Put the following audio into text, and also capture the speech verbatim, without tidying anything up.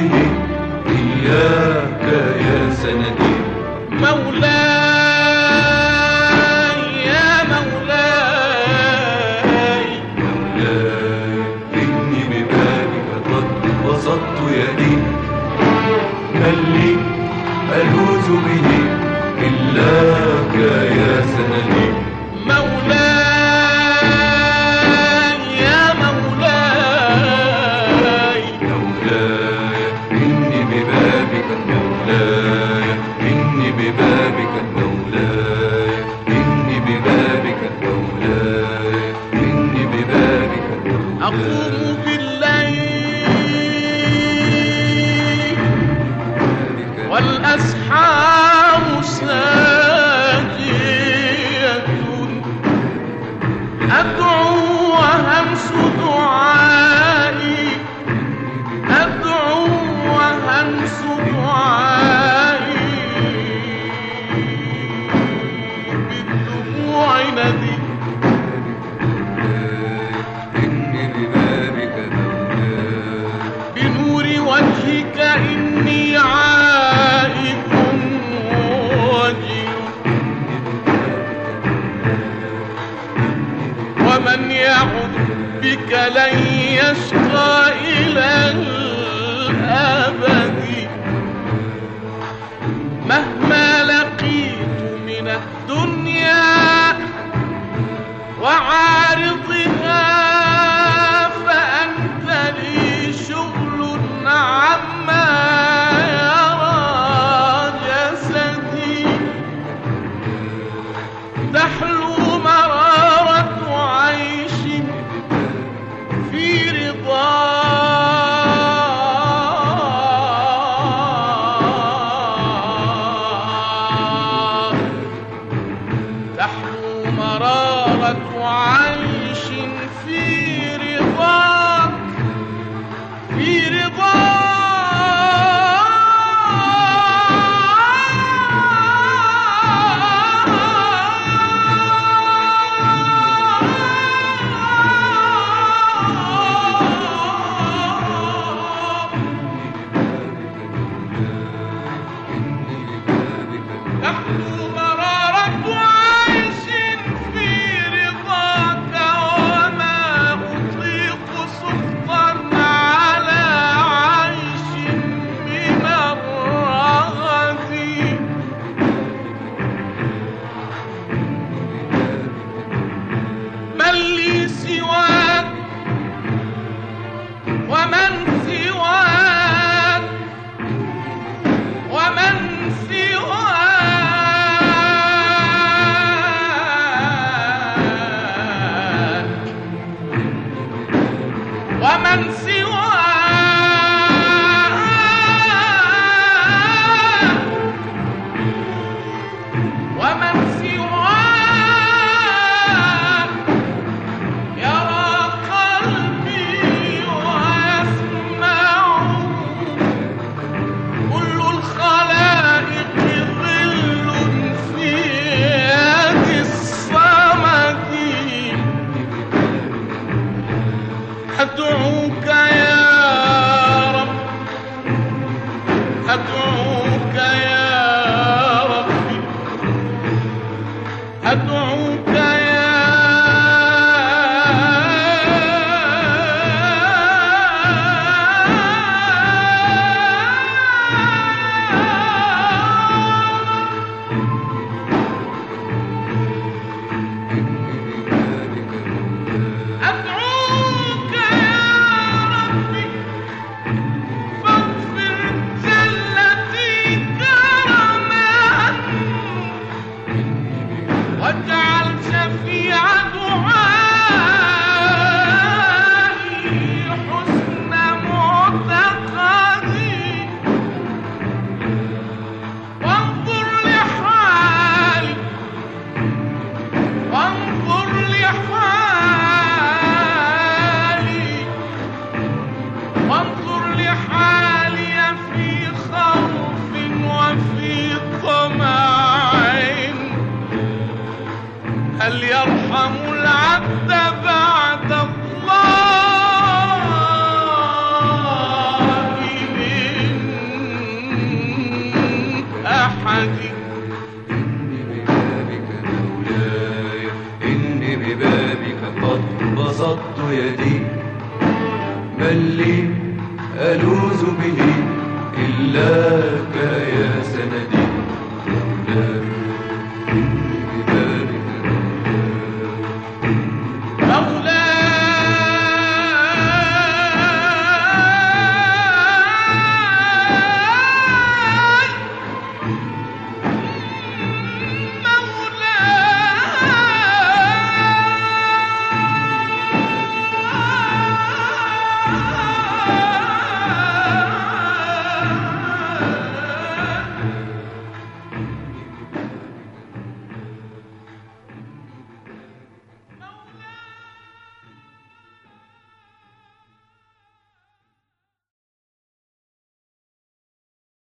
به إياك يا سندي. مولاي يا مولاي مولاي إني ببابك قد بسطت يدي، من لي ألوذ به إلاك يا سندي. مولاي يا مولاي مولاي إني ببابك مولاي إني ببابك مولاي إني ببابك مولاي إني ببابك مولاي. أقوم بالليل والأسحار ساجية، أدعو وهمس دعائي، أدعو وهمس دعائي بالدموع ندي. إني ببابك مولاي بنور وجهك إني عائد وجل، ومن يعد بك لن يشقى إلى الأبد. مهما لقيت من الدنيا وعارضها فأنت لي شغل عما يرى جسدي. تحلو مرارة عيش في رضا، تحلو مرارة عيش في رضاك، في رضاك. تحلو مرارة عيش في رضاك، وما أطيق سخطا على عيش من الرغد. من لي سواك ومن سواك ومن سواك ومن سواك ومن سواك يرى قلبي ويسمع. كل الخلائق ظل في يد الصمد. أدعوك يا رب، أدعوك يا ربي، أدعوك يا أدعوك يا ربي. فاغفر زلتي كرما، واجعل شفيع دعائي حسن معتقدي. وانظر لحالي، وانظر لحالي، وانظر لحالي في خوف وفي طمع. هل يرحم العبد بعد الله من يدي إني ببابك مولاي إني ببابك قد بسطت يدي من لي ألوذ به إلا